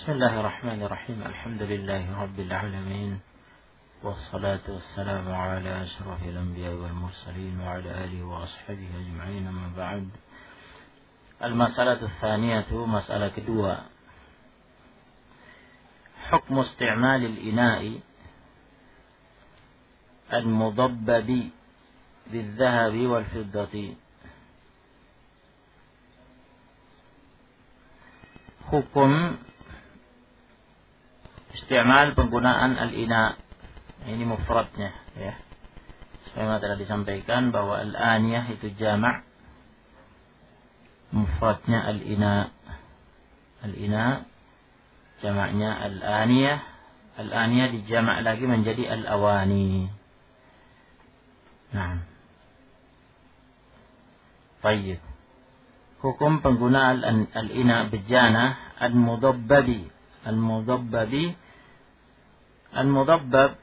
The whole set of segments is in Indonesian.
بسم الله الرحمن الرحيم. الحمد لله رب العالمين، والصلاة والسلام على أشرف الأنبياء والمرسلين وعلى آله وأصحابه أجمعين. أما بعد، المسألة الثانية، مسألة kedua، حكم استعمال الإناء المضبب بالذهب والفضة. Hukum isti'mal penggunaan al-ina, ini mufradnya ya. Sebagaimana telah disampaikan bahwa al-aniyah itu jamak, mufradnya al-ina. Al-ina jamaknya al-aniyah. Al-aniyah dijamak lagi menjadi al-awani. Nah, baik. Hukum penggunaan al-ina bejana al-mudabbabi. Al-mudabbab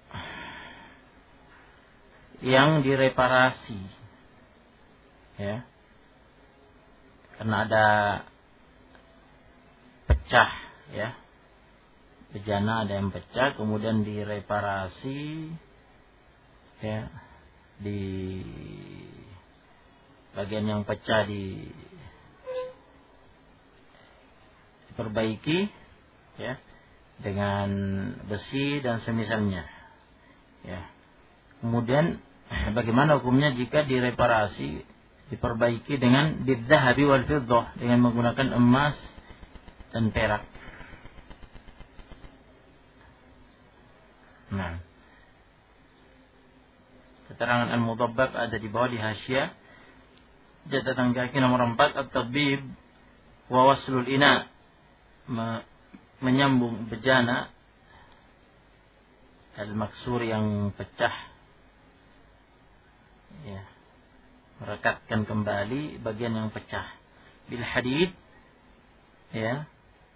yang direparasi ya, karena ada pecah ya, bejana ada yang pecah kemudian direparasi ya, di bagian yang pecah diperbaiki ya dengan besi dan semisalnya ya. Kemudian bagaimana hukumnya jika direparasi, diperbaiki dengan bidzahabi wal fiddah, dengan menggunakan emas dan perak. Nah, keterangan al-mudabbab ada di bawah di hasyiah catatan kaki nomor 4, at-tabib wa waslul ina, menyambung bejana al-maksur yang pecah ya, merekatkan kembali bagian yang pecah bil hadid ya,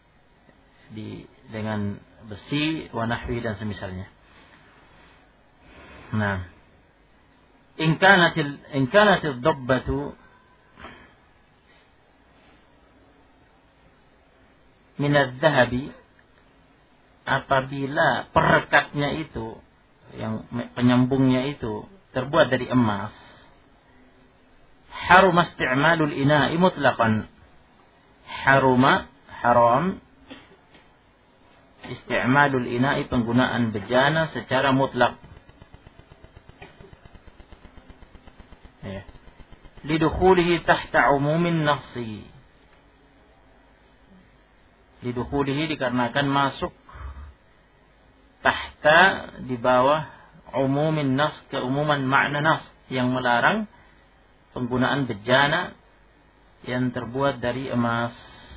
dengan besi wa nahwi dan semisalnya. Nah, in kanat ad-dabbatu min adz-dzahabi, apabila perekatnya itu, yang penyambungnya itu terbuat dari emas, harum isti'malul ina'i mutlaqan. Haram isti'malul ina'i, penggunaan bejana secara mutlak ya, lidukhulihi tahta umumin nafsi. Lidukhulihi dikarenakan masuk tahta, di bawah umumin nas, keumuman makna nas yang melarang penggunaan bejana yang terbuat dari emas.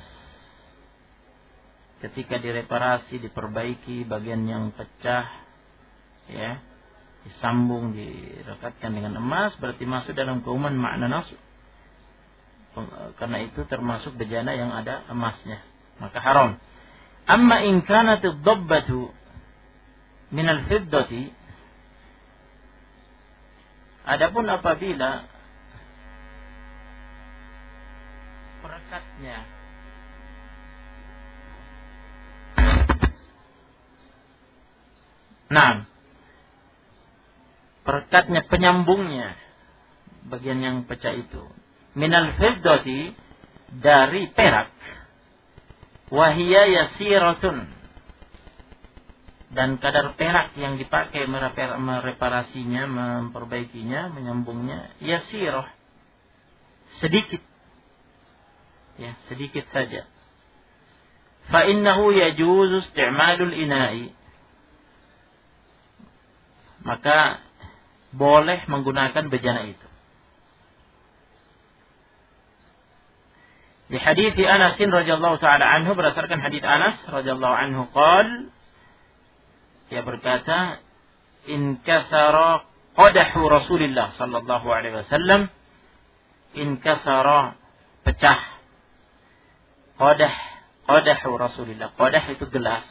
Ketika direparasi, diperbaiki bagian yang pecah ya, disambung, direkatkan dengan emas, berarti masuk dalam keumuman makna nas. Karena itu termasuk bejana yang ada emasnya, maka haram. Amma in kanat ad-dabbatu min al-fiddati, adapun apabila perekatnya penyambungnya bagian yang pecah itu min al-fiddati, dari perak, wahia yasiratun, dan kadar perak yang dipakai mereparasinya, memperbaikinya, menyambungnya, yasirah, sedikit ya, sedikit saja. Fa innahu yajuzu isti'malul ina'i, maka boleh menggunakan bejana itu. Di hadits Anas radhiyallahu taala anhu, berdasarkan hadits Anas radhiyallahu anhu, qala, dia berkata, in kasara qadahu Rasulillah sallallahu alaihi wasallam, in kasara, pecah, qadahu Rasulillah, qadah itu gelas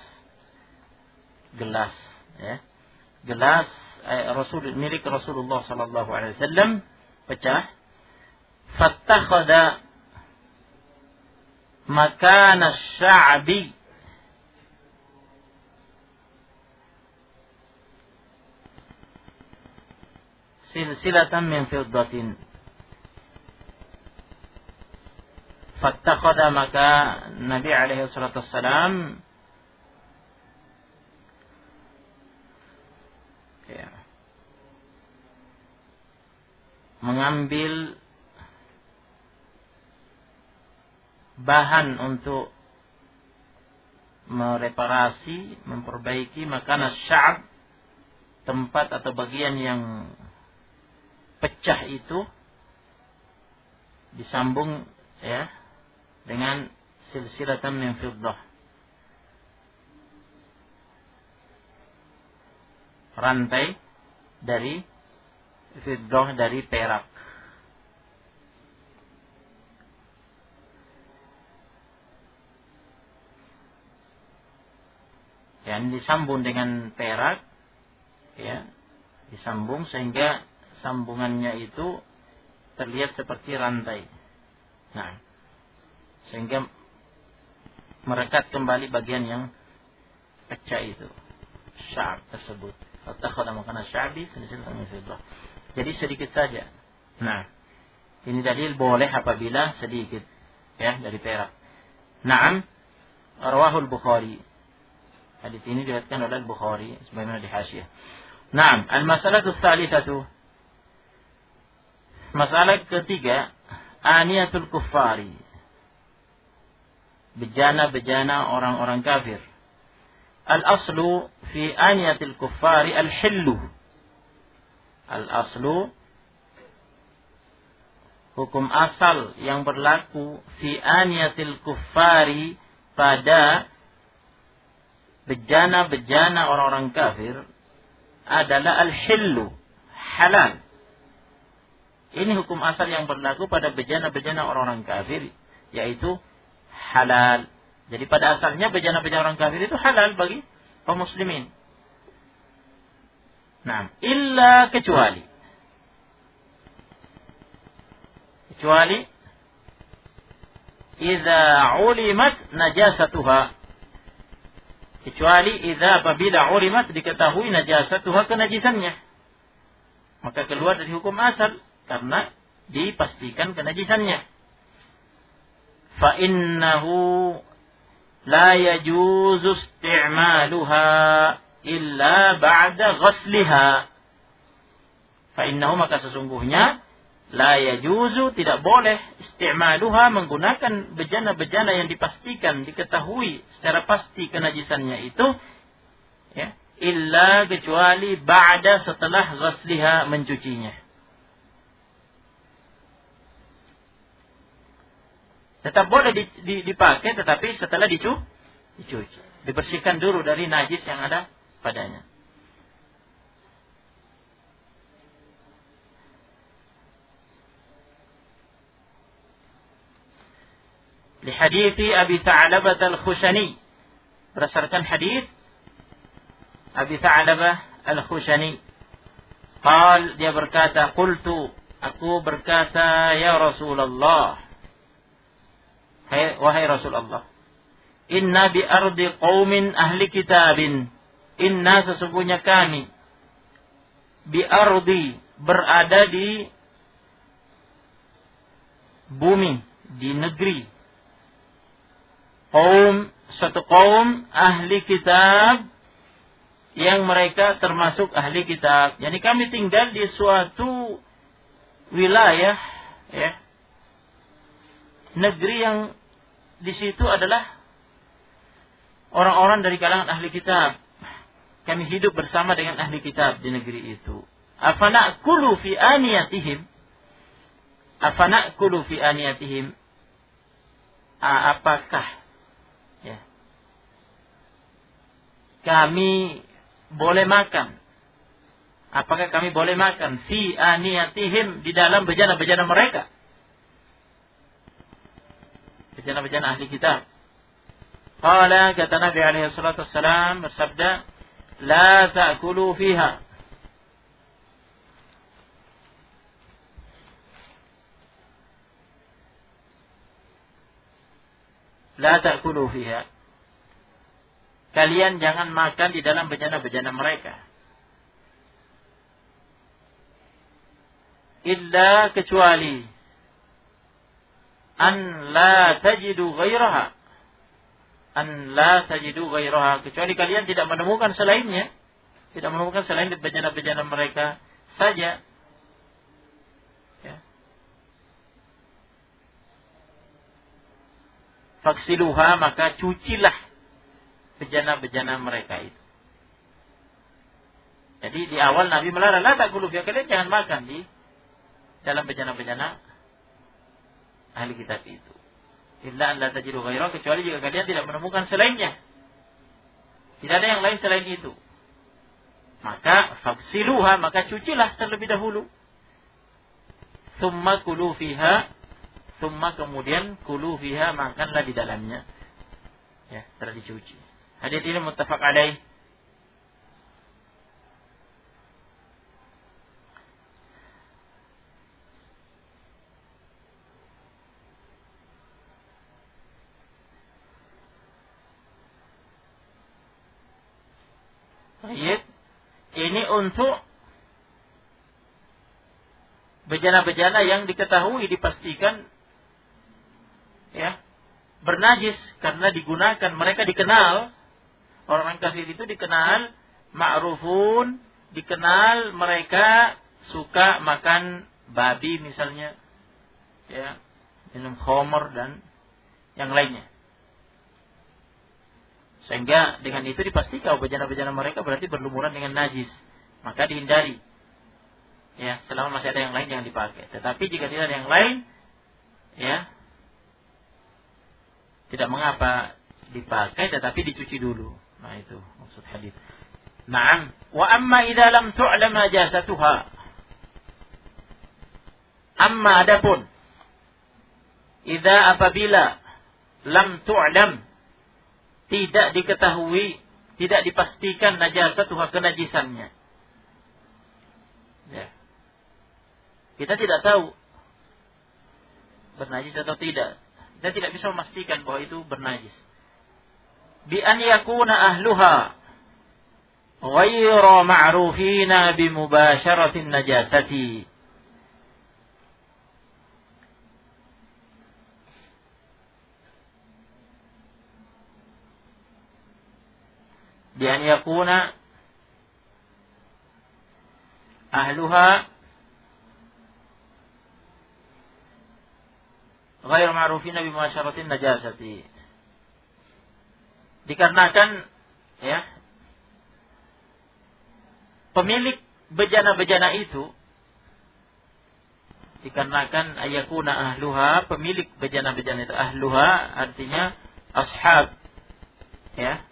ya, gelas milik Rasulullah sallallahu alaihi wasallam pecah, fattakhadha makana sya'bi silsilatan min fiddatin. Fattakhadha, maka Nabi alaihi salatu wassalam mengambil bahan untuk mereparasi, memperbaiki makanan sya'ab, tempat atau bagian yang pecah itu, disambung ya dengan silsilatan min fiddah, rantai dari fiddah, dari perak. Yang disambung dengan perak, ya, disambung sehingga sambungannya itu terlihat seperti rantai. Nah, sehingga merekat kembali bagian yang pecah itu, sya'ab tersebut. Fattakhadha makana sya'bi silsilatan min fiddah. Jadi sedikit saja. Nah, ini dalil boleh apabila sedikit, ya, dari perak. Naam, rawahul Bukhari. Hadis ini diriwayatkan oleh Bukhari sebagaimana di Hasyiyah. Naam, al-masalatu tsalitsatu. Masalah ketiga, aniyatul kuffari. Bejana-bejana orang-orang kafir. Al-aslu fi aniyatil kuffari al-hillu. Al-aslu, hukum asal yang berlaku fi aniyatil kuffari, pada bejana-bejana orang-orang kafir, adalah al-hillu, halal. Ini hukum asal yang berlaku pada bejana-bejana orang-orang kafir, yaitu halal. Jadi pada asalnya bejana-bejana orang kafir itu halal bagi kaum muslimin. Nah, illa kecuali idza ulimat najasatuha. Kecuali idza, apabila ulimat, diketahui najasatuha, kenajisannya, maka keluar dari hukum asal karena dipastikan kenajisannya. Fa innahu la yajuzu isti'maluha illa ba'da ghasliha. Fa innahu, maka sesungguhnya, la yajuzu, tidak boleh, isti'maluha, menggunakan bejana-bejana yang dipastikan, diketahui secara pasti kenajisannya itu, ya, illa, kecuali ba'da, setelah ghasliha, mencucinya. Tetap boleh dipakai, tetapi setelah dicuci, dibersihkan dulu dari najis yang ada padanya. Li hadithi Abi Tha'labah al-Khushani, berdasarkan hadis Abi Tha'labah al-Khushani, qal, dia berkata, qultu, aku berkata, ya Rasulullah, wahai Rasulullah, inna bi ardi qaumin ahli kitabin, inna, sesungguhnya kami, bi ardi, berada di bumi, di negeri, qaum, satu kaum ahli kitab, yang mereka termasuk ahli kitab. Jadi kami tinggal di suatu wilayah, ya, negeri yang di situ adalah orang-orang dari kalangan ahli kitab. Kami hidup bersama dengan ahli kitab di negeri itu. Afana'kulu fi aniyatihim, afana'kulu fi aniyatihim, apakah, ya, kami boleh makan, apakah kami boleh makan fi aniyatihim, di dalam bejana-bejana mereka, bejana-bejana ahli kitab. Qala, kata Nabi alaihi salatu wassalam, bersabda, la ta'kulu fiha, la ta'kulu fiha, kalian jangan makan di dalam bejana-bejana mereka. illa kecuali an la tajidu ghairaha. An la tajidu ghairaha, kecuali kalian tidak menemukan selainnya, tidak menemukan selain bejana-bejana mereka saja. Ya. Faksiluha, maka cucilah bejana-bejana mereka itu. Jadi di awal Nabi melarang, la ta'kulu fiha, kalian jangan makan di dalam bejana-bejana ahli kitab itu. Illa an la tajidu ghairah, kecuali jika kalian tidak menemukan selainnya. Tidak ada yang lain selain itu. Maka faksiluha, maka cucilah terlebih dahulu. Tsumma kulu fiha, tsumma kemudian kulu fiha, makanlah di dalamnya. Ya, setelah dicuci. Hadits ini muttafaq alaih. Baik. Ini untuk bejana-bejana yang diketahui, dipastikan ya bernajis karena digunakan, mereka dikenal, orang kafir itu dikenal ma'rufun, dikenal mereka suka makan babi misalnya, ya, minum khamr dan yang lainnya. Sehingga dengan itu dipastikan bejana-bejana mereka berarti berlumuran dengan najis, maka dihindari. Ya, selama masih ada yang lain yang dipakai. Tetapi jika tidak ada yang lain, ya, tidak mengapa dipakai, tetapi dicuci dulu. Nah, itu maksud hadis. Naam. Wa amma idza lam tu'lam najasatuha. Amma adapun idza apabila lam tu'lam, tidak diketahui, tidak dipastikan najasatuha, kenajisannya. Ya. Kita tidak tahu bernajis atau tidak. Kita tidak bisa memastikan bahwa itu bernajis. Bi an yakuna ahluha ghayra ma'rufina bi mubasharatin najasati. Bi an yakuna ahluha ghairu ma'rufina bi muasyaratin najasati. Dikarenakan ya pemilik bejana-bejana itu, dikarenakan ayakuna ahluha, pemilik bejana-bejana itu, ahluha artinya ashab, ya,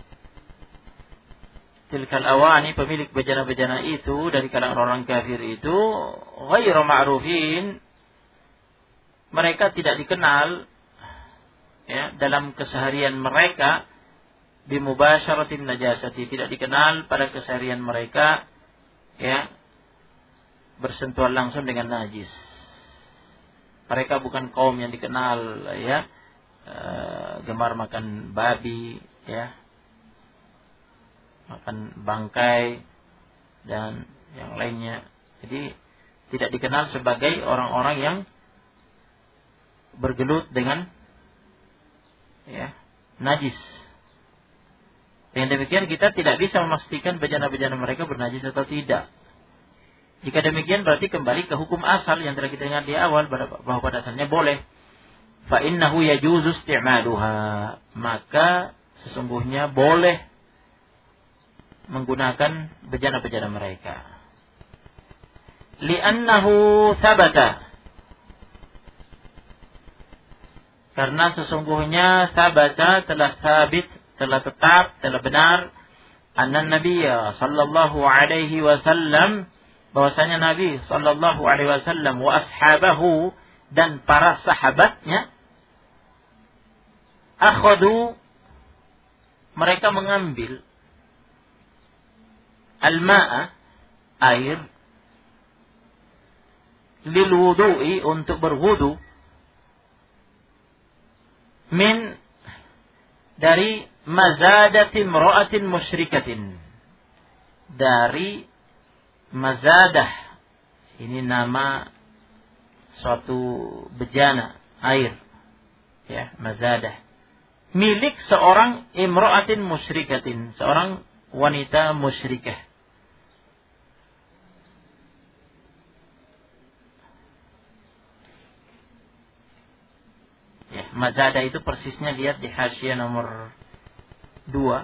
tilkal awani, pemilik bejana-bejana itu dari kalangan orang kafir itu, ghairu ma'rufin, mereka tidak dikenal ya dalam keseharian mereka bimubasyaratin najasati, tidak dikenal pada keseharian mereka ya bersentuhan langsung dengan najis. Mereka bukan kaum yang dikenal ya gemar makan babi, ya, makan bangkai dan yang lainnya. Jadi tidak dikenal sebagai orang-orang yang bergelut dengan ya najis. Dengan demikian kita tidak bisa memastikan bejana-bejana mereka bernajis atau tidak. Jika demikian berarti kembali ke hukum asal yang telah kita ingat di awal bahwa pada asalnya boleh. Fa innahu yajuzu isti'maluha, maka sesungguhnya boleh menggunakan bejana-bejana mereka. Li'annahu thabata, karena sesungguhnya thabata telah sabit, telah tetap, telah benar, anna Nabiyya sallallahu alaihi wasallam, bahwasanya Nabi sallallahu alaihi wasallam wa ashabahu, dan para sahabatnya, akhadu, mereka mengambil al-ma'a, air, lil wudu'i, untuk berwudu, min, dari mazadati imra'atin musyrikatin, dari mazadah, ini nama suatu bejana air, ya, mazadah, milik seorang imra'atin musyrikatin, seorang wanita musyrikah. Ya, mazadah itu persisnya lihat di hasyiah nomor 2.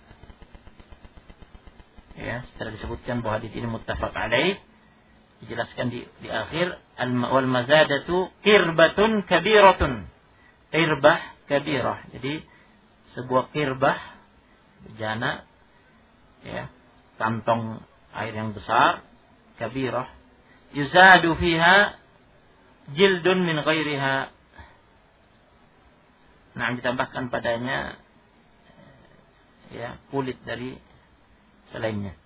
Ya, setelah disebutkan bahwa hadis ini muttafaq alaih, dijelaskan di akhir, wal mazadatu qirbatun kabiratun. Qirbah kabirah. Jadi sebuah qirbah, bejana, ya, kantong air yang besar, kabirah, yuzadu fiha jildun min ghairiha. Nah, ditambahkan padanya, ya, kulit dari selainnya.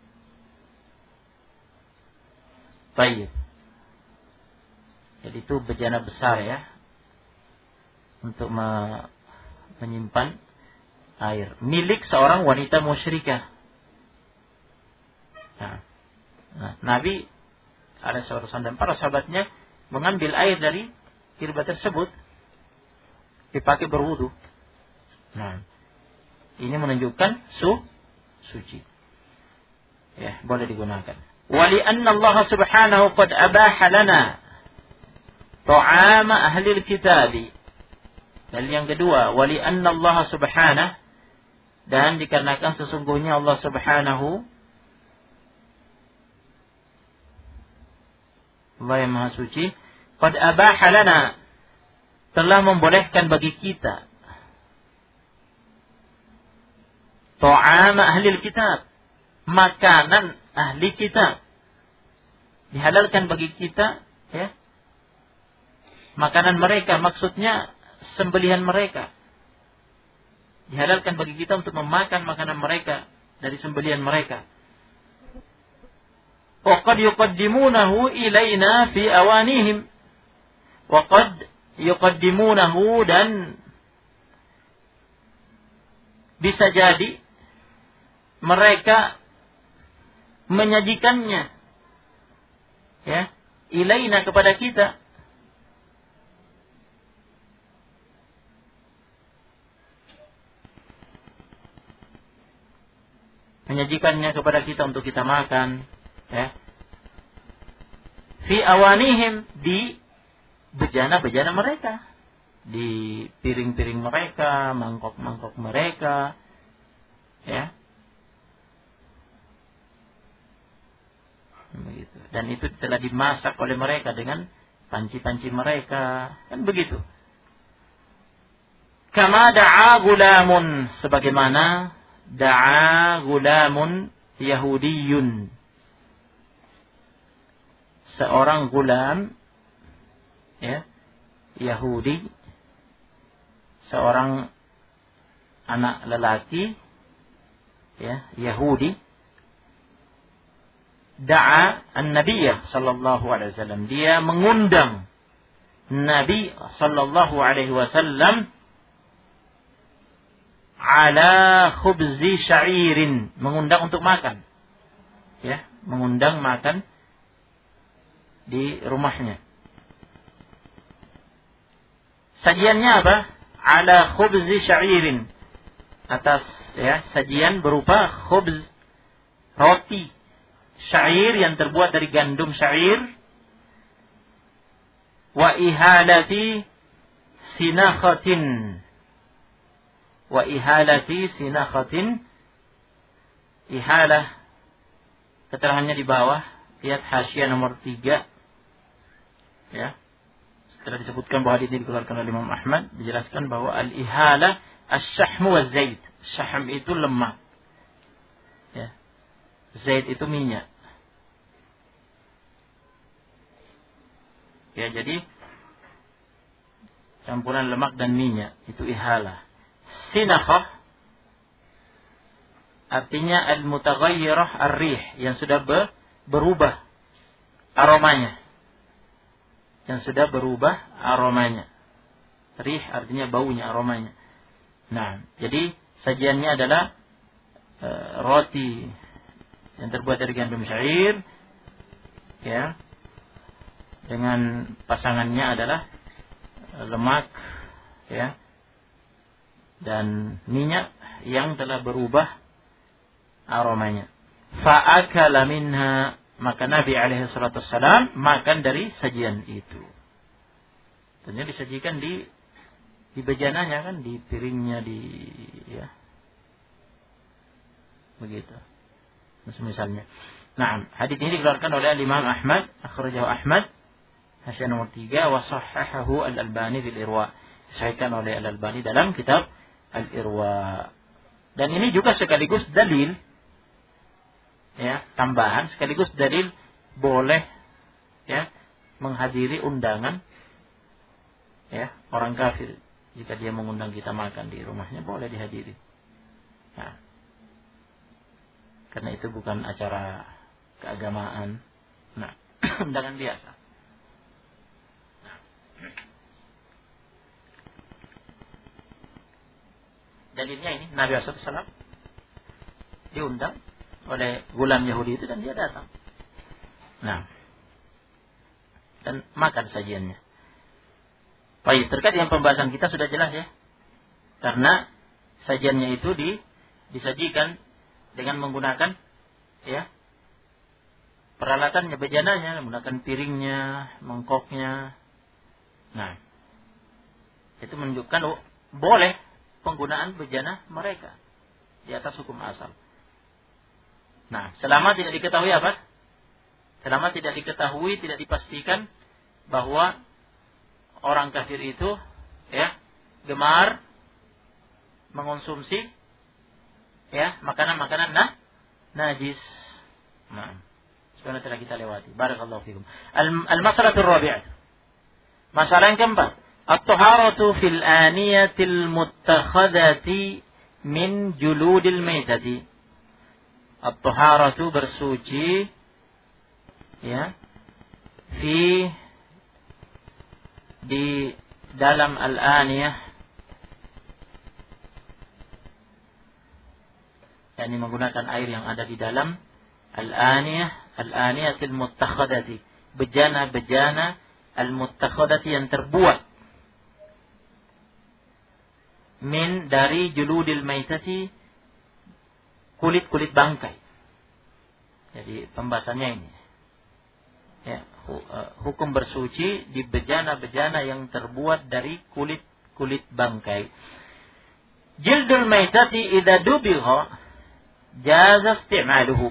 Baik. Jadi itu bejana besar, ya, untuk menyimpan air, milik seorang wanita musyrikah. Nah, Nabi alaihissalam dan para sahabatnya mengambil air dari kirbah tersebut, dipakai berwudu. Nah, ini menunjukkan suci. Ya, boleh digunakan. Wali anna Allah subhanahu qad abaha lana ta'ama ahli al-kitabi. Dan yang kedua, wali anna Allah subhanahu, dan dikarenakan sesungguhnya Allah subhanahu, Allah yang maha suci, qad abaha lana, telah membolehkan bagi kita, ta'ama ahli kitab, makanan ahli kitab, dihalalkan bagi kita, ya, makanan mereka, maksudnya sembelihan mereka, dihalalkan bagi kita untuk memakan makanan mereka dari sembelihan mereka. Wa qad yuqaddimunahu ilaina fi awanihim, wa qad yuqaddimunahu, dan bisa jadi mereka menyajikannya, ya, ilaina, kepada kita, menyajikannya kepada kita untuk kita makan, ya, fi awanihim, di bejana-bejana mereka, di piring-piring mereka, mangkok-mangkok mereka, ya, begitu. Dan itu telah dimasak oleh mereka dengan panci-panci mereka, kan begitu. Kama da'a gulamun, sebagaimana da'a gulamun Yahudiyun, seorang gulam, ya, Yahudi, seorang anak lelaki, ya, Yahudi, da'a an-nabiy sallallahu alaihi wasallam, dia mengundang Nabi sallallahu alaihi wasallam ala khubzi sya'irin, mengundang untuk makan, ya, mengundang makan di rumahnya. Sajiannya apa? Ala khubzi sya'irin, atas, ya, sajian berupa khubz, roti syair yang terbuat dari gandum syair, wa ihalati sinakhatin, wa ihalati sinakhatin, ihalah, keterangannya di bawah, lihat hasyiah nomor 3, ya. Setelah disebutkan bahwa hadis ini dikeluarkan oleh Imam Ahmad, dijelaskan bahwa al-ihalah asy-syahmu wa zaid. Syahm itu lemak, ya, zaid itu minyak. Ya, jadi campuran lemak dan minyak itu ihalah. Sinakhah artinya al-mutaghayyirah ar-rih, yang sudah berubah aromanya. Yang sudah berubah aromanya. Rih artinya baunya, aromanya. Nah, jadi sajiannya adalah roti yang terbuat dari gandum syair, ya, dengan pasangannya adalah lemak, ya, dan minyak yang telah berubah aromanya. Fa'akala minha, maka Nabi alaihi salatu wassalam makan dari sajian itu. Tentunya disajikan di bejananya kan, di piringnya, ya. Begitu. Misalnya. Nah, hadis ini dikeluarkan oleh Imam Ahmad, akhrajahu Ahmad, hadis nomor 3, wa sahhahahu Al-Albani fil Irwa. Disahihkan oleh Al-Albani dalam kitab Al-Irwa. Dan ini juga sekaligus dalil, ya, tambahan sekaligus dalil boleh, ya, menghadiri undangan, ya, orang kafir. Jika dia mengundang kita makan di rumahnya, boleh dihadiri. Nah, karena itu bukan acara keagamaan. Nah, undangan biasa. Nah. Dalilnya ini, Nabi SAW diundang oleh gulam Yahudi itu dan dia datang. Nah, dan makan sajiannya. Baik, terkait dengan pembahasan kita sudah jelas ya. Karena sajiannya itu disajikan dengan menggunakan, ya, peralatannya, bejananya, menggunakan piringnya, mangkoknya. Nah, itu menunjukkan boleh penggunaan bejana mereka di atas hukum asal. Nah, selama tidak diketahui apa? Selama tidak diketahui, tidak dipastikan bahwa orang kafir itu, ya, gemar mengonsumsi, ya, makanan-makanan najis. Nah, sebenarnya telah kita lewati. Barakallahu fikum. Al-mas'alatul rabi'ah. Masalah yang keempat, at-taharatu fil aniyatil muttakhadati min juludil maitati. At-taharatu bersuci, ya, di dalam al-aniyah, yakni menggunakan air yang ada di dalam al-aniyatil muttakhadati, bejana-bejana al-muttakhadati yang terbuat min dari juludil maitati, kulit-kulit bangkai. Jadi pembahasannya ini, ya, hukum bersuci di bejana-bejana yang terbuat dari kulit-kulit bangkai. Jildul maitati idza dubigha jaza isti'maluhu.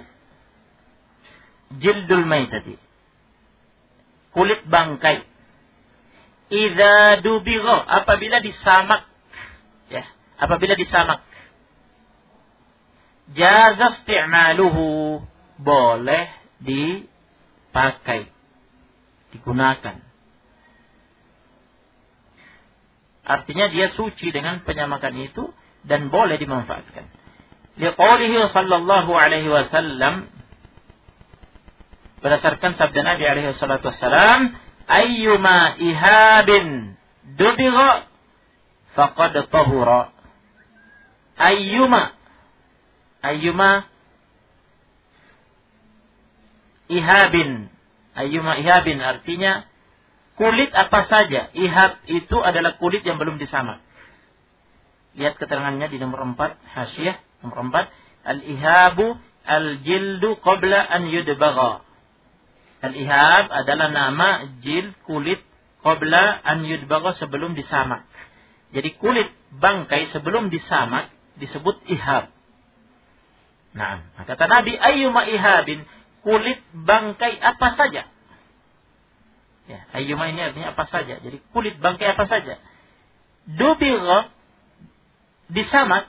Jildul maitati, kulit bangkai, idza dubigha, apabila disamak, ya, apabila disamak, jaza isti'maluhu, boleh dipakai, digunakan. Artinya dia suci dengan penyamakan itu dan boleh dimanfaatkan. Liqaulihi sallallahu alaihi wasallam, berdasarkan sabda Nabi alaihi salatu wasallam, ayyuma ihabin dubigha faqad tahura. Ayyuma ihabin artinya kulit apa saja. Ihab itu adalah kulit yang belum disamak. Lihat keterangannya di nomor 4, hasyiah nomor 4. Al-ihabu al-jildu qabla an yudbagha. Al-ihab adalah nama jild, kulit, qabla an yudbagha, sebelum disamak. Jadi kulit bangkai sebelum disamak disebut ihab. Nah, kata Nabi, ayyuma ihabin, kulit bangkai apa saja. Ya, ayyuma ini artinya apa saja. Jadi kulit bangkai apa saja. Dubigha, disamak.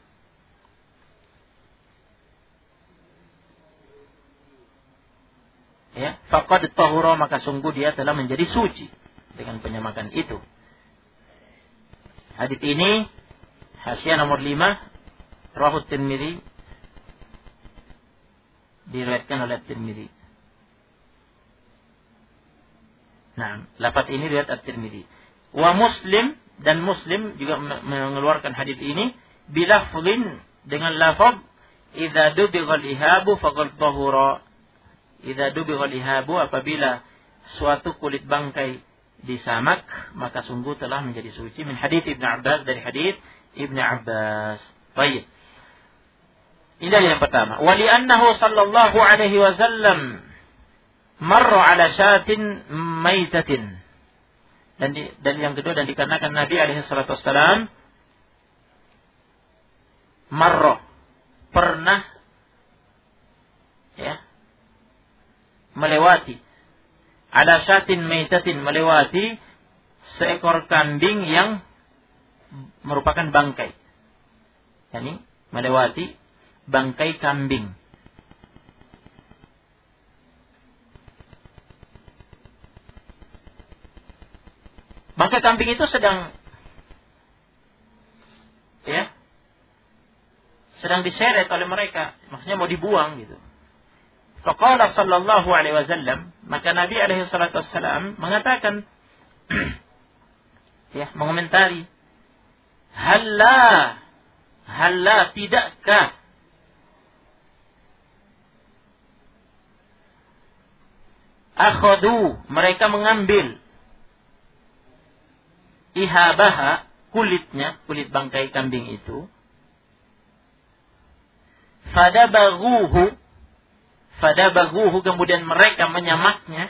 Ya, faqad tahura, maka sungguh dia telah menjadi suci dengan penyamakan itu. Hadits ini hasyiah nomor 5, rawahu Tirmidzi, diriwayatkan oleh Tirmidzi. Nah, lafaz ini riwayat At-Tirmidzi. Wa Muslim, dan Muslim juga mengeluarkan hadits ini bilafzin, dengan lafaz idza dubighal ihabu faqad tahura. Idza dubighal ihabu, apabila suatu kulit bangkai disamak, maka sungguh telah menjadi suci. Min hadits Ibnu Abbas, dari hadits Ibnu Abbas. Baik. Ini yang pertama. Wa li'annahu sallallahu alaihi wasallam marra ala syatin maitatin. Dan yang kedua, dan dikarenakan Nabi alaihi salatu wassalam marra, pernah melewati, ada syatin maitatin, melewati seekor kambing yang merupakan bangkai. Yani melewati bangkai kambing. Bangkai kambing itu sedang diseret oleh mereka, maksudnya mau dibuang gitu. Faqala sallallahu alaihi wasallam, maka Nabi alaihi salatu wassalam mengatakan mengomentari, halla tidakkah akhadu, mereka mengambil ihabaha, kulitnya, kulit bangkai kambing itu, fadabaghuhu, kemudian mereka menyamaknya,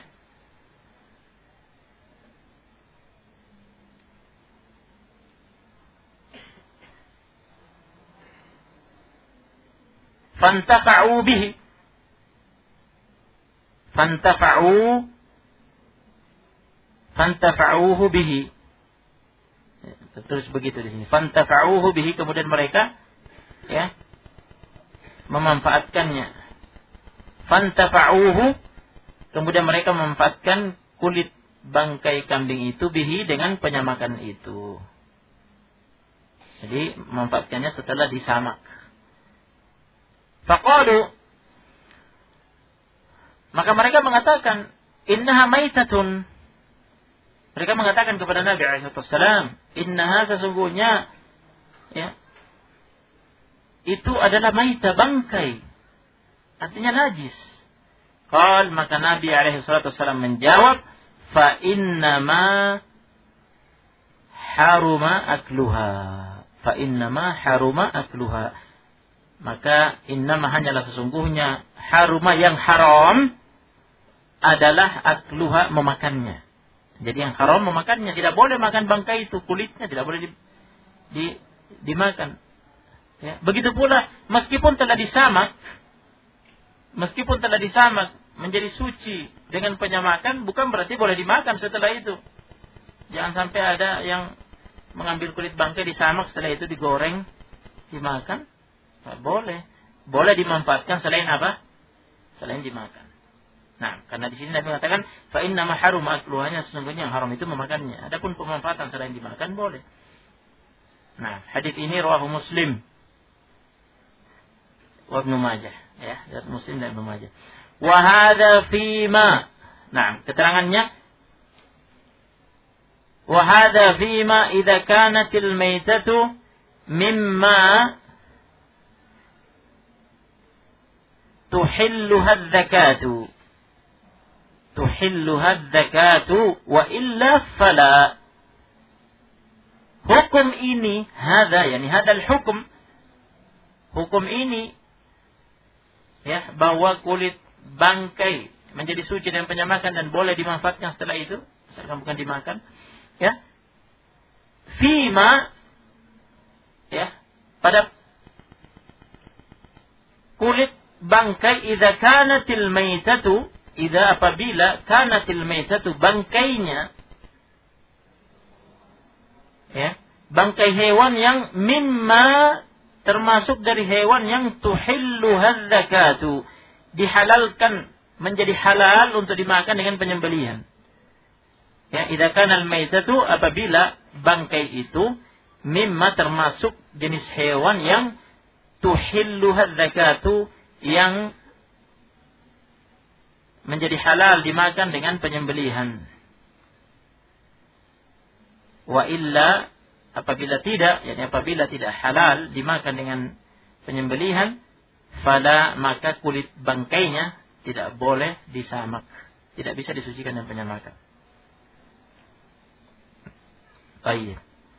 fantafa'uhu bihi. Terus begitu di sini. Fantafa'uhu bihi, kemudian mereka memanfaatkannya. Fantafa'uhu, kemudian mereka memanfaatkan kulit bangkai kambing itu bihi, dengan penyamakan itu. Jadi memanfaatkannya setelah disamak. Faqalu, maka mereka mengatakan, innaha maitatun. Mereka mengatakan kepada Nabi SAW, innaha, sesungguhnya itu adalah maita, bangkai, artinya najis. Qal, maka Nabi SAW menjawab, fa innama haruma akluha. Maka innama, hanyalah sesungguhnya, haruma, yang haram adalah akluha, memakannya. Jadi yang haram memakannya, tidak boleh makan bangkai itu, kulitnya tidak boleh dimakan. Begitu pula meskipun telah disamak menjadi suci dengan penyamakan, bukan berarti boleh dimakan setelah itu. Jangan sampai ada yang mengambil kulit bangkai disamak, setelah itu digoreng dimakan. Tidak boleh. Boleh dimanfaatkan selain apa? Selain dimakan. Nah, karena di sini Nabi mengatakan fa inna ma haruma akluhanya, sesungguhnya yang haram itu memakannya. Adapun pemanfaatan selain dimakan boleh. Nah, hadis ini rawahu Muslim wa Ibnu Majah, Muslim dan Ibnu Majah. Wa hadza fima, nah, keterangannya, wa hadza fima idza kanatil maitatu mimma tuhilluha dzakatu wa illa fala. Hukum ini, hadal hukum ini, bahwa kulit bangkai menjadi suci dan penyamakan dan boleh dimanfaatkan setelah itu, misalkan bukan dimakan, fima, pada kulit bangkai, apabila kanatil maitatu, bangkainya, bangkai hewan yang mimma, termasuk dari hewan yang tuhilluha dzakatu, dihalalkan, menjadi halal untuk dimakan dengan penyembelihan. Idza kana al-maitatu, apabila bangkai itu mimma, termasuk jenis hewan yang tuhilluha dzakatu, yang menjadi halal dimakan dengan penyembelihan. Wa illa, apabila tidak, apabila tidak halal dimakan dengan penyembelihan, fala, maka kulit bangkainya tidak boleh disamak. tidak bisa disucikan dengan penyamakan. Baik.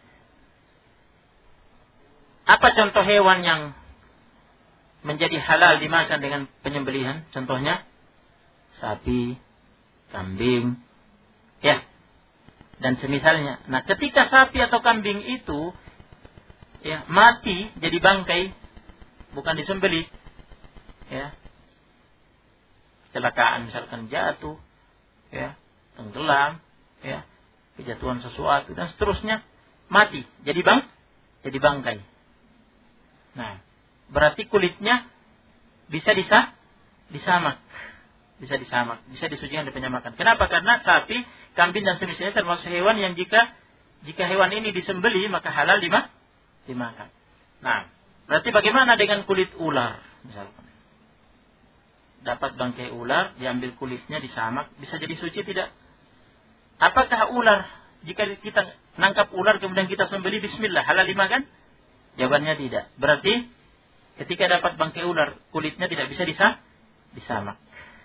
Apa contoh hewan yang menjadi halal dimakan dengan penyembelihan? Contohnya sapi, kambing, ya, dan semisalnya. Nah, ketika sapi atau kambing itu ya mati jadi bangkai, bukan disembelih, ya, kecelakaan misalkan jatuh, ya, tenggelam, ya, kejatuhan sesuatu dan seterusnya, mati jadi bangkai. Nah, berarti kulitnya bisa disamak, bisa disucikan dengan penyamakan. Kenapa? Karena sapi, kambing dan semisalnya termasuk hewan yang jika hewan ini disembelih maka halal dimakan. Nah, berarti bagaimana dengan kulit ular misalkan? Dapat bangkai ular, diambil kulitnya, disamak, bisa jadi suci tidak? Apakah ular, jika kita nangkap ular kemudian kita sembelih, bismillah, halal dimakan? Jawabannya tidak. Berarti ketika dapat bangkai ular, kulitnya tidak bisa disamak.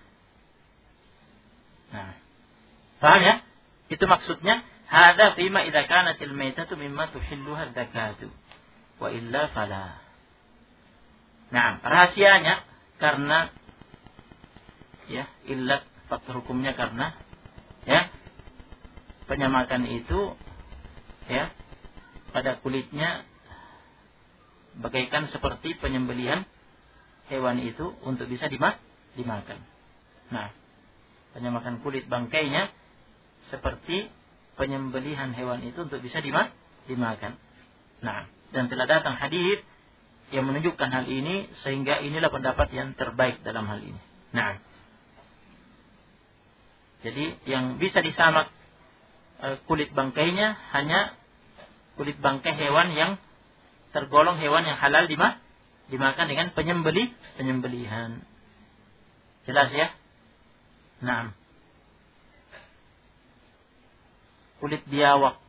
Nah, paham ya? Itu maksudnya, hadza fima idza kanatil maitatu mimma tuhilluha dzakatu wa illa fala. Nah, rahasianya karena ya, illat faktor hukumnya karena ya penyamakan itu ya pada kulitnya bagaikan seperti penyembelihan hewan itu untuk bisa dimakan. Nah, penyamakan kulit bangkainya seperti penyembelihan hewan itu untuk bisa dimakan. Nah, dan telah datang hadis yang menunjukkan hal ini, sehingga inilah pendapat yang terbaik dalam hal ini. Nah, jadi yang bisa disamak kulit bangkainya hanya kulit bangkai hewan yang tergolong hewan yang halal dimakan dengan penyembelihan. Jelas ya? Nah, kulit biawak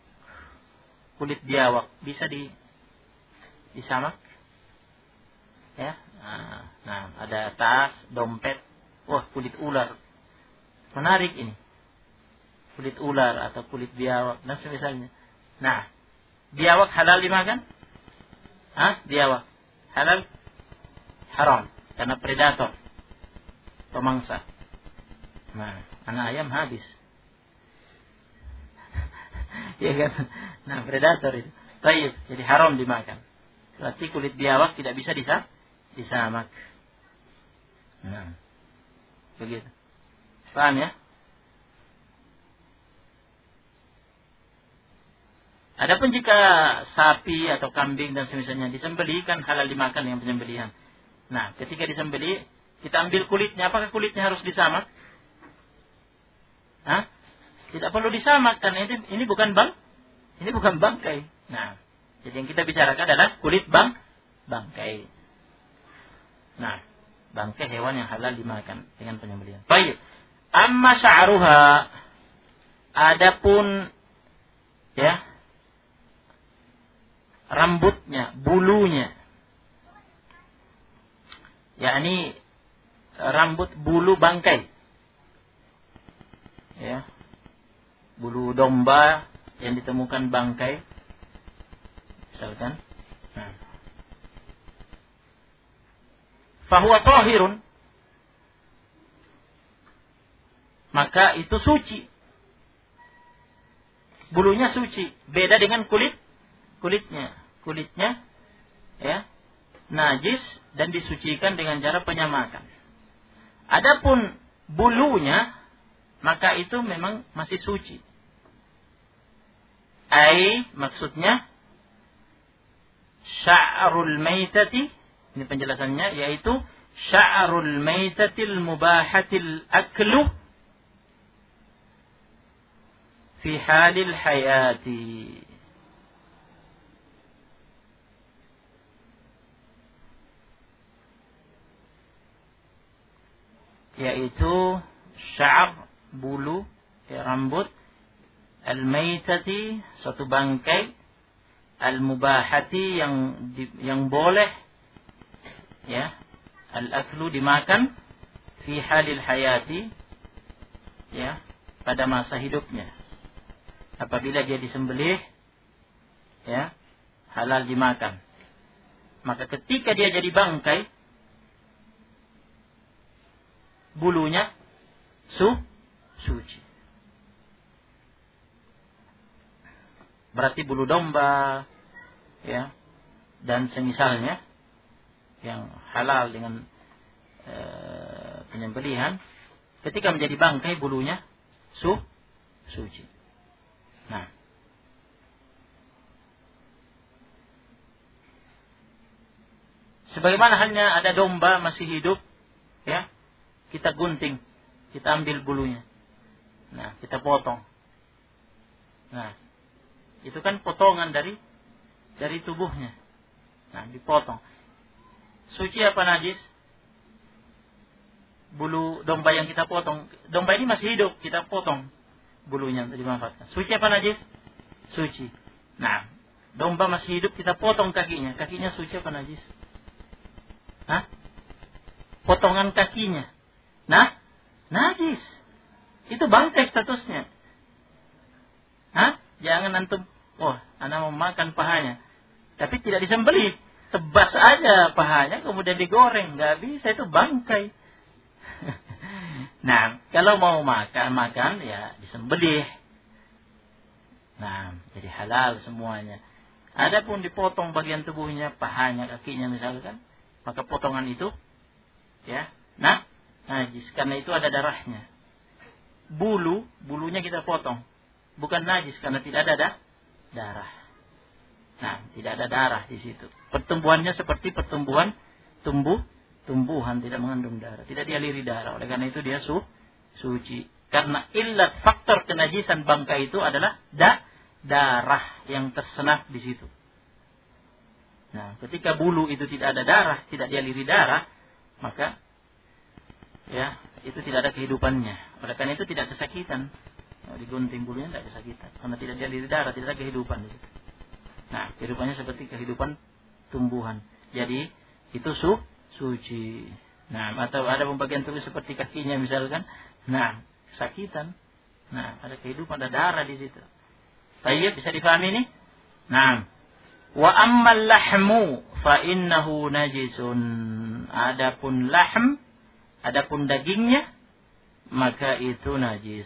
bisa disamak, ya. Nah, ada tas, dompet, wah kulit ular, menarik ini, kulit ular atau kulit biawak dan semisalnya. Nah, biawak halal dimakan? Biawak halal? Haram karena predator, pemangsa. Nah, anak ayam habis. Ya kan? Nah, predator itu. Baik, jadi haram dimakan. Berarti kulit biawak tidak bisa disamak. Nah, begitu. Paham ya? Adapun jika sapi atau kambing dan semisalnya disembelih, kan halal dimakan dengan penyembelihan. Nah, ketika disembelih, kita ambil kulitnya. Apakah kulitnya harus disamak? Tidak perlu disamak, karena ini bukan bangkai. Nah, jadi yang kita bicarakan adalah kulit bangkai. Nah, bangkai hewan yang halal dimakan dengan penyembelihan. Baik. Amma sya'ruha, adapun ya rambutnya, bulunya, yakni rambut bulu bangkai, ya, bulu domba yang ditemukan bangkai, misalkan. Nah, fahuwa tahirun, maka itu suci, bulunya suci, beda dengan kulitnya ya najis dan disucikan dengan cara penyamakan. Adapun bulunya, maka itu memang masih suci. Maksudnya sya'rul maitati, ini penjelasannya, yaitu sya'rul maitatil mubahatil aklu fi halil hayati. Yaitu sya'ar, bulu, ya, rambut, al-maitati, suatu bangkai, al-mubahati, yang boleh, ya, al-aklu, dimakan, fi halil hayati, ya pada masa hidupnya. Apabila dia disembelih, ya halal dimakan. Maka ketika dia jadi bangkai, bulunya suci. Berarti bulu domba, ya, dan semisalnya yang halal dengan penyembelihan, ketika menjadi bangkai bulunya suci. Nah, sebagaimana halnya ada domba masih hidup, ya, kita gunting, kita ambil bulunya, nah kita potong. Nah, itu kan potongan dari tubuhnya. Nah, dipotong. Suci apa najis? Bulu domba yang kita potong. Domba ini masih hidup, kita potong bulunya untuk dimanfaatkan. Suci apa najis? Suci. Nah, domba masih hidup, kita potong kakinya. Kakinya suci apa najis? Hah? Potongan kakinya. Nah, najis. Itu bangkai statusnya. Hah? Jangan antum, anak mau makan pahanya. Tapi tidak disembelih. Tebas aja pahanya, kemudian digoreng. Nggak bisa, itu bangkai. Nah, kalau mau makan ya disembelih. Nah, jadi halal semuanya. Adapun dipotong bagian tubuhnya, pahanya, kakinya misalkan, maka potongan itu, ya, najis. Karena itu ada darahnya. Bulunya kita potong. Bukan najis karena tidak ada darah. Nah, tidak ada darah di situ. Pertumbuhannya seperti pertumbuhan tumbuhan, tidak mengandung darah, tidak dialiri darah. Oleh karena itu dia suci. Karena illat faktor kenajisan bangkai itu adalah darah yang tersenap di situ. Nah, ketika bulu itu tidak ada darah, tidak dialiri darah, maka ya itu tidak ada kehidupannya. Oleh karena itu tidak kesakitan. Digunting bulunya tidak kesakitan, karena tidak dialiri darah, tidak ada kehidupan di situ. Nah, kehidupannya seperti kehidupan tumbuhan. Jadi itu suci. Nah, atau ada pembagian tubuh seperti kakinya misalkan. Nah, kesakitan. Nah, ada kehidupan, ada darah di situ. Baik, bisa difahami ini? Nah, wa ammal lahmu fa innahu najisun. Adapun lahm, adapun dagingnya, maka itu najis.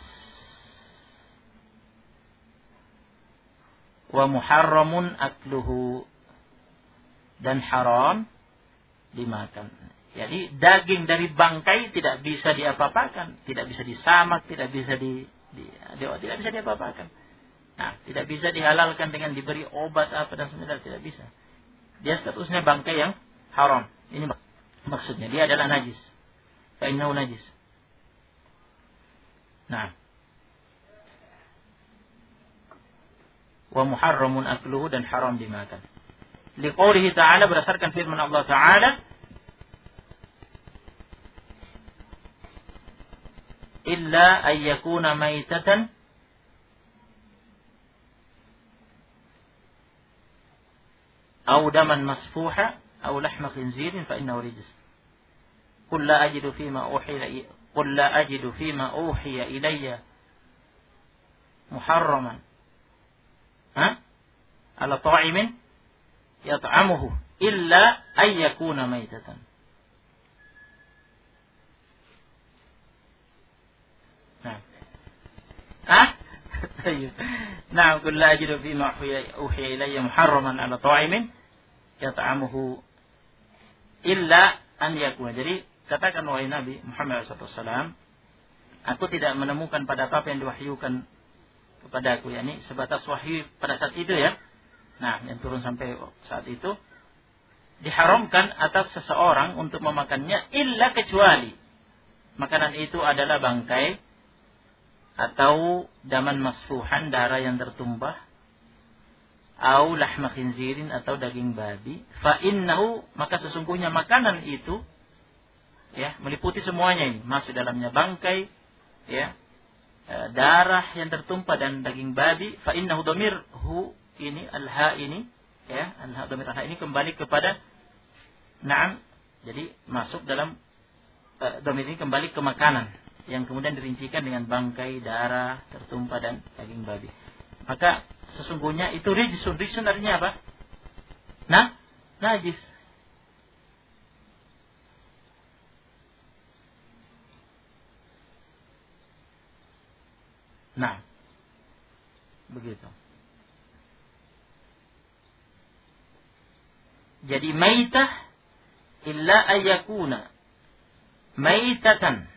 Wa muharramun akluhu, dan haram dimakan. Jadi daging dari bangkai tidak bisa diapa-apakan, tidak bisa disamak, tidak bisa tidak bisa diapa-apakan. Nah, tidak bisa dihalalkan dengan diberi obat apa dan sebagainya, tidak bisa. Dia statusnya bangkai yang haram. Ini maksudnya, dia adalah najis. Fa innahu najis. Nah, wa muharramun akluhu, dan haram dimakan. Liqaulihi ta'ala, berdasarkan firman Allah Ta'ala, illa ayyakuna maitatan aw daman masfuha aw lahma khinzirin fa innahu rijs. Qul la ajidu fima uhiya ilayya muharraman ala ta'imin yat'amuhu illa ayyakuna maitatan. Nah, qul la ajidu fima uhiya ilayya muharraman ala ta'imin yat'amuhu illa an yakuna. Jadi katakan wahai Nabi Muhammad SAW, aku tidak menemukan pada apa yang diwahyukan kepadaku, yakni sebatas wahyu pada saat itu ya. Nah, yang turun sampai saat itu, diharamkan atas seseorang untuk memakannya illa kecuali makanan itu adalah bangkai atau daman masfuhan, darah yang tertumpah, au lahma khinzirin, atau daging babi. Fa innahu, maka sesungguhnya makanan itu ya meliputi semuanya ini, masuk dalamnya bangkai, ya, darah yang tertumpah dan daging babi. Fa innahu dhamirhu ini, alha ini, ya, alha dhamir alha ini kembali kepada na'am. Jadi masuk dalam dhamir ini kembali ke makanan, yang kemudian dirincikan dengan bangkai, darah, tertumpah dan daging babi. Maka sesungguhnya itu rijsun. Rijsun artinya apa? Najis. Nah, begitu. Jadi maitah illa ayyakuna maitatan.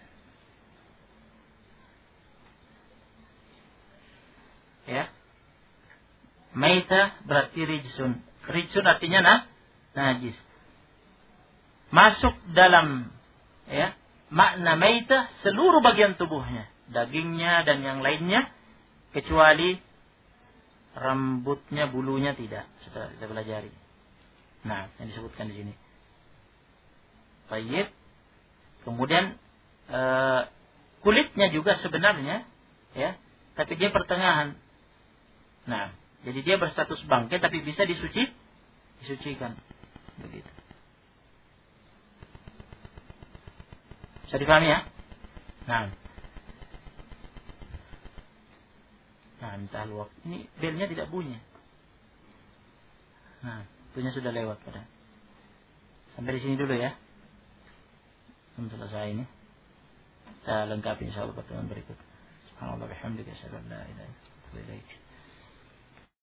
Ya. Maitah berarti rijsun. Rijsun artinya najis. Masuk dalam makna maitah seluruh bagian tubuhnya, dagingnya dan yang lainnya, kecuali rambutnya, bulunya tidak. Sudah kita pelajari. Nah, yang disebutkan di sini. Baik. Kemudian kulitnya juga sebenarnya, tapi dia pertengahan. Nah, jadi dia berstatus bangkai tapi bisa disucikan. Begitu. Bisa dipahami ya? Nah, entah luak. Ini belnya tidak bunyi. Nah, bunyinya sudah lewat pada. Sampai di sini dulu ya. Belum selesai ini. Kita lengkapi insyaallah pertemuan berikut. Subhanallah bihamdika asyhadu an la ilaha illa anta astaghfiruka wa atubu ilaik.